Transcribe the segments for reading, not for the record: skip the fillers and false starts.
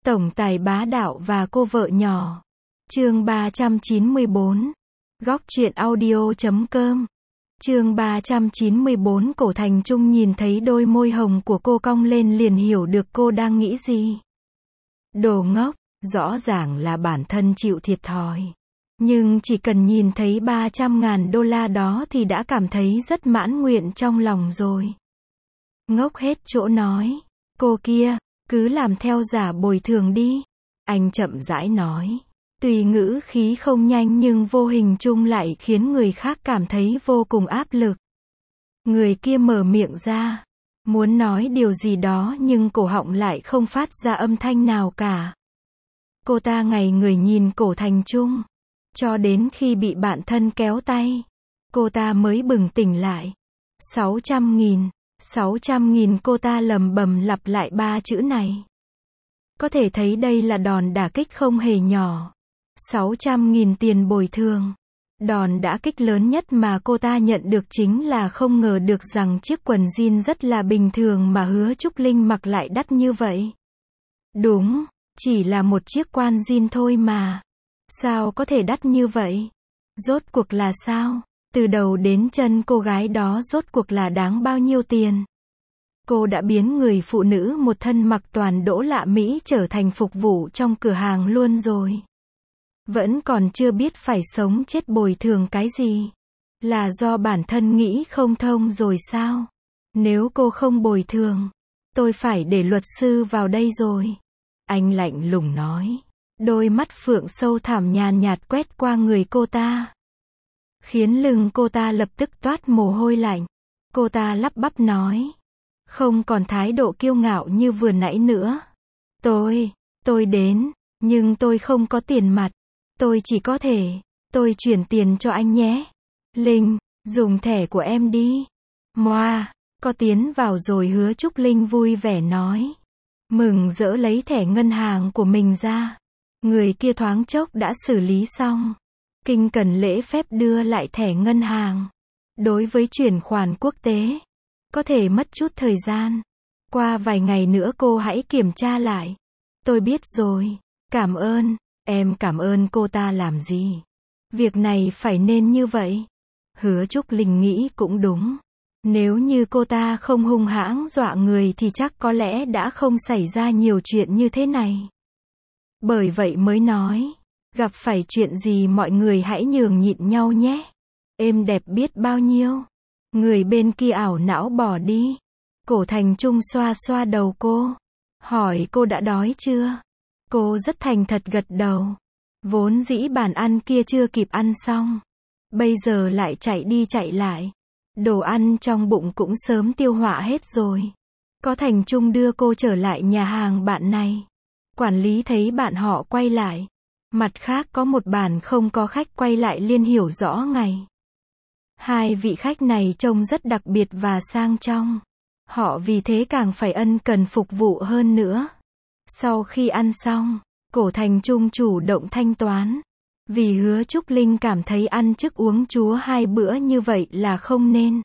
Tổng tài bá đạo và cô vợ nhỏ. Chương 394. Góc truyện audio.com. Chương 394. Cổ Thành Trung nhìn thấy đôi môi hồng của cô cong lên liền hiểu được cô đang nghĩ gì. Đồ ngốc, rõ ràng là bản thân chịu thiệt thòi. Nhưng chỉ cần nhìn thấy 300.000 đô la đó thì đã cảm thấy rất mãn nguyện trong lòng rồi. Ngốc hết chỗ nói. Cô kia, cứ làm theo giả bồi thường đi. Anh chậm rãi nói. Tuy ngữ khí không nhanh nhưng vô hình chung lại khiến người khác cảm thấy vô cùng áp lực. Người kia mở miệng ra. Muốn nói điều gì đó nhưng cổ họng lại không phát ra âm thanh nào cả. Cô ta ngây người nhìn Cổ Thành Trung. Cho đến khi bị bạn thân kéo tay. Cô ta mới bừng tỉnh lại. 600.000. 600.000 cô ta lầm bầm lặp lại ba chữ này. Có thể thấy đây là đòn đả kích không hề nhỏ. 600.000 tiền bồi thường. Đòn đả kích lớn nhất mà cô ta nhận được chính là không ngờ được rằng chiếc quần jean rất là bình thường mà Hứa Trúc Linh mặc lại đắt như vậy. Đúng, chỉ là một chiếc quan jean thôi mà. Sao có thể đắt như vậy? Rốt cuộc là sao? Từ đầu đến chân cô gái đó rốt cuộc là đáng bao nhiêu tiền? Cô đã biến người phụ nữ một thân mặc toàn đỗ lạ Mỹ trở thành phục vụ trong cửa hàng luôn rồi. Vẫn còn chưa biết phải sống chết bồi thường cái gì. Là do bản thân nghĩ không thông rồi sao? Nếu cô không bồi thường, tôi phải để luật sư vào đây rồi. Anh lạnh lùng nói. Đôi mắt phượng sâu thẳm nhàn nhạt quét qua người cô ta. Khiến lưng cô ta lập tức toát mồ hôi lạnh. Cô ta lắp bắp nói. Không còn thái độ kiêu ngạo như vừa nãy nữa. Tôi đến, nhưng tôi không có tiền mặt. Tôi chỉ có thể, tôi chuyển tiền cho anh nhé. Linh, dùng thẻ của em đi. Moa, có tiến vào rồi Hứa Trúc Linh vui vẻ nói. Mừng rỡ lấy thẻ ngân hàng của mình ra. Người kia thoáng chốc đã xử lý xong. Kinh cần lễ phép đưa lại thẻ ngân hàng. Đối với chuyển khoản quốc tế, có thể mất chút thời gian. Qua vài ngày nữa cô hãy kiểm tra lại. Tôi biết rồi. Cảm ơn. Em cảm ơn cô ta làm gì? Việc này phải nên như vậy. Hứa Trúc Linh nghĩ cũng đúng. Nếu như cô ta không hung hãng dọa người thì chắc có lẽ đã không xảy ra nhiều chuyện như thế này. Bởi vậy mới nói. Gặp phải chuyện gì mọi người hãy nhường nhịn nhau nhé. Êm đẹp biết bao nhiêu. Người bên kia ảo não bỏ đi. Cổ Thành Trung xoa xoa đầu cô. Hỏi cô đã đói chưa? Cô rất thành thật gật đầu. Vốn dĩ bàn ăn kia chưa kịp ăn xong. Bây giờ lại chạy đi chạy lại. Đồ ăn trong bụng cũng sớm tiêu hóa hết rồi. Có Thành Trung đưa cô trở lại nhà hàng bạn này. Quản lý thấy bạn họ quay lại. Mặt khác có một bàn không có khách quay lại liền hiểu rõ ngay. Hai vị khách này trông rất đặc biệt và sang trọng. Họ vì thế càng phải ân cần phục vụ hơn nữa. Sau khi ăn xong, Cổ Thành Trung chủ động thanh toán. Vì Hứa Trúc Linh cảm thấy ăn trước uống chúa hai bữa như vậy là không nên.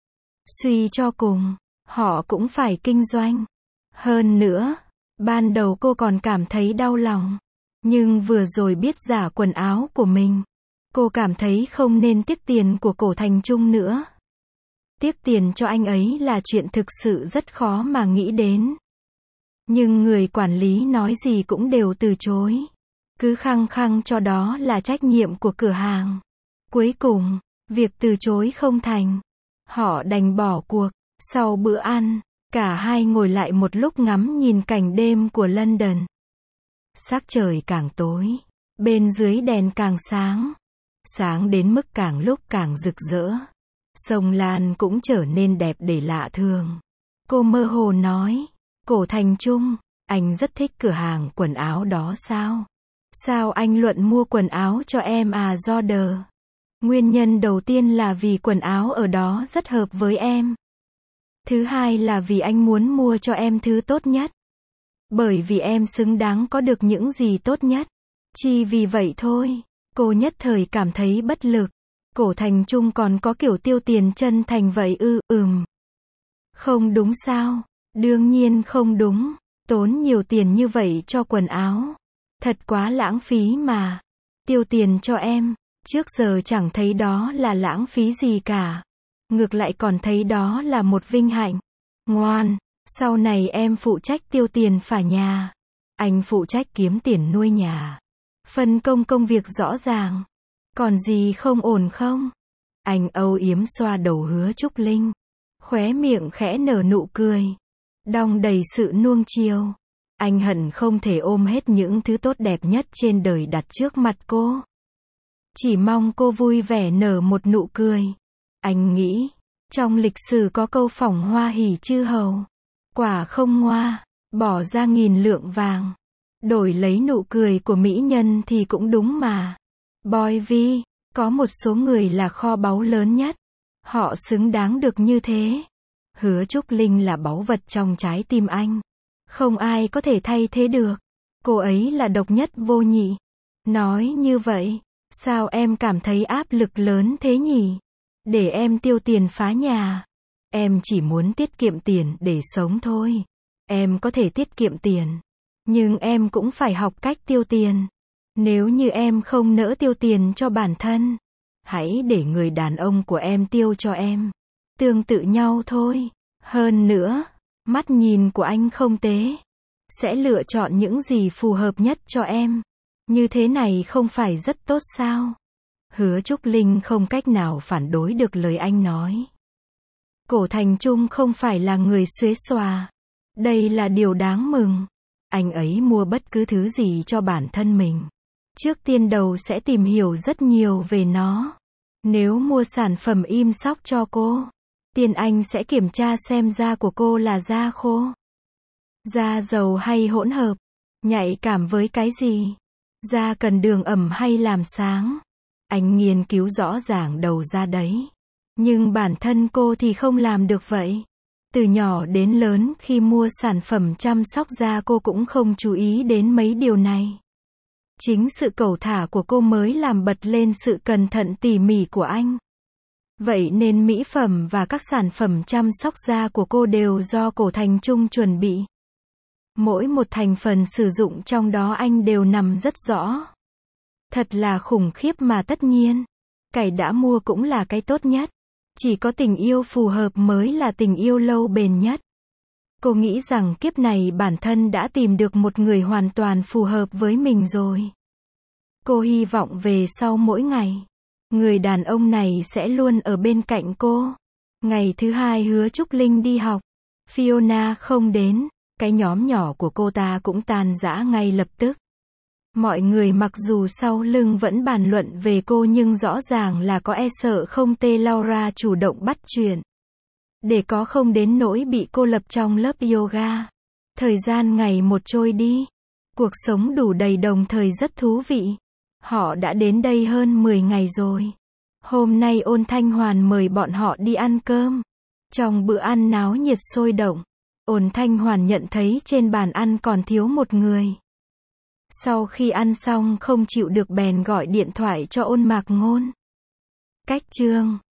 Suy cho cùng, họ cũng phải kinh doanh. Hơn nữa, ban đầu cô còn cảm thấy đau lòng. Nhưng vừa rồi biết giả quần áo của mình. Cô cảm thấy không nên tiếc tiền của Cổ Thành Trung nữa. Tiếc tiền cho anh ấy là chuyện thực sự rất khó mà nghĩ đến. Nhưng người quản lý nói gì cũng đều từ chối. Cứ khăng khăng cho đó là trách nhiệm của cửa hàng. Cuối cùng, việc từ chối không thành. Họ đành bỏ cuộc. Sau bữa ăn, cả hai ngồi lại một lúc ngắm nhìn cảnh đêm của London. Sắc trời càng tối, bên dưới đèn càng sáng. Sáng đến mức càng lúc càng rực rỡ. Sông Lan cũng trở nên đẹp để lạ thường. Cô mơ hồ nói. Cổ Thành Trung, anh rất thích cửa hàng quần áo đó sao? Sao anh luận mua quần áo cho em à Jordan? Nguyên nhân đầu tiên là vì quần áo ở đó rất hợp với em. Thứ hai là vì anh muốn mua cho em thứ tốt nhất. Bởi vì em xứng đáng có được những gì tốt nhất. Chỉ vì vậy thôi. Cô nhất thời cảm thấy bất lực. Cổ Thành Trung còn có kiểu tiêu tiền chân thành vậy ư? Không đúng sao? Đương nhiên không đúng. Tốn nhiều tiền như vậy cho quần áo. Thật quá lãng phí mà. Tiêu tiền cho em. Trước giờ chẳng thấy đó là lãng phí gì cả. Ngược lại còn thấy đó là một vinh hạnh. Ngoan, sau này em phụ trách tiêu tiền phả nhà. Anh phụ trách kiếm tiền nuôi nhà. Phân công công việc rõ ràng. Còn gì không ổn không? Anh âu yếm xoa đầu Hứa Trúc Linh. Khóe miệng khẽ nở nụ cười. Đong đầy sự nuông chiều. Anh hận không thể ôm hết những thứ tốt đẹp nhất trên đời đặt trước mặt cô. Chỉ mong cô vui vẻ nở một nụ cười. Anh nghĩ, trong lịch sử có câu phỏng hoa hỉ chư hầu. Quả không ngoa, bỏ ra 1000 lượng vàng. Đổi lấy nụ cười của mỹ nhân thì cũng đúng mà. Boy Vi, có một số người là kho báu lớn nhất. Họ xứng đáng được như thế. Hứa Trúc Linh là báu vật trong trái tim anh. Không ai có thể thay thế được. Cô ấy là độc nhất vô nhị. Nói như vậy, sao em cảm thấy áp lực lớn thế nhỉ? Để em tiêu tiền phá nhà. Em chỉ muốn tiết kiệm tiền để sống thôi. Em có thể tiết kiệm tiền. Nhưng em cũng phải học cách tiêu tiền. Nếu như em không nỡ tiêu tiền cho bản thân, hãy để người đàn ông của em tiêu cho em. Tương tự nhau thôi. Hơn nữa, mắt nhìn của anh không tế. Sẽ lựa chọn những gì phù hợp nhất cho em. Như thế này không phải rất tốt sao? Hứa Trúc Linh không cách nào phản đối được lời anh nói. Cổ Thành Trung không phải là người xuế xòa. Đây là điều đáng mừng. Anh ấy mua bất cứ thứ gì cho bản thân mình. Trước tiên đầu sẽ tìm hiểu rất nhiều về nó. Nếu mua sản phẩm im sóc cho cô, tiên anh sẽ kiểm tra xem da của cô là da khô, da dầu hay hỗn hợp, nhạy cảm với cái gì, da cần đường ẩm hay làm sáng. Anh nghiên cứu rõ ràng đầu ra đấy. Nhưng bản thân cô thì không làm được vậy. Từ nhỏ đến lớn khi mua sản phẩm chăm sóc da cô cũng không chú ý đến mấy điều này. Chính sự cẩu thả của cô mới làm bật lên sự cẩn thận tỉ mỉ của anh. Vậy nên mỹ phẩm và các sản phẩm chăm sóc da của cô đều do Cổ Thành Trung chuẩn bị. Mỗi một thành phần sử dụng trong đó anh đều nắm rất rõ. Thật là khủng khiếp mà tất nhiên. Cái đã mua cũng là cái tốt nhất. Chỉ có tình yêu phù hợp mới là tình yêu lâu bền nhất. Cô nghĩ rằng kiếp này bản thân đã tìm được một người hoàn toàn phù hợp với mình rồi. Cô hy vọng về sau mỗi ngày, người đàn ông này sẽ luôn ở bên cạnh cô. Ngày thứ hai Hứa Trúc Linh đi học. Fiona không đến. Cái nhóm nhỏ của cô ta cũng tan rã ngay lập tức. Mọi người mặc dù sau lưng vẫn bàn luận về cô nhưng rõ ràng là có e sợ không tê Laura chủ động bắt chuyện. Để có không đến nỗi bị cô lập trong lớp yoga. Thời gian ngày một trôi đi. Cuộc sống đủ đầy đồng thời rất thú vị. Họ đã đến đây hơn 10 ngày rồi. Hôm nay Ôn Thanh Hoàn mời bọn họ đi ăn cơm. Trong bữa ăn náo nhiệt sôi động, Ôn Thanh Hoàn nhận thấy trên bàn ăn còn thiếu một người. Sau khi ăn xong không chịu được bèn gọi điện thoại cho Ôn Mạc Ngôn. Cách chương